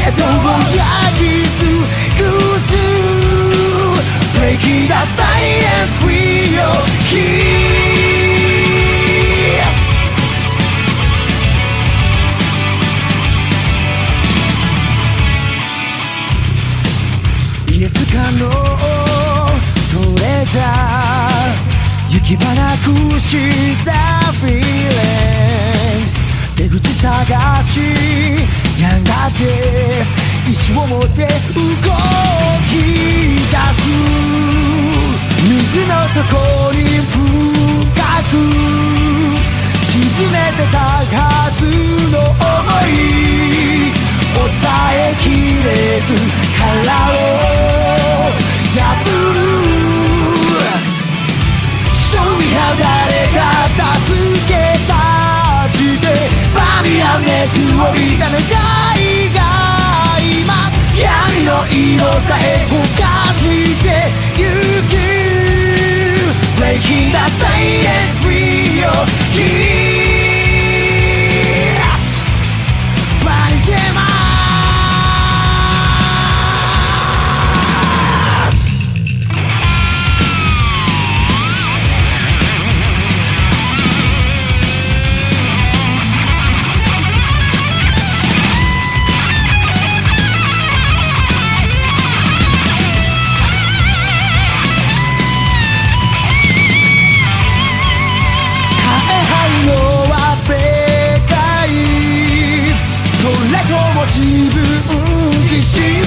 トを焼き尽くす Breaking the silence free your keyイエスかノーそれじゃ行き場なくした Feelings 出口探しやがて意志を持って動き出す水の底に深く沈めてたはずの想い抑えきれず殻を破る Show me how 誰か助けたしてバミア熱を帯びた願いが今闇の色さえ溶かしてゆく Breaking the silence free your key自分自身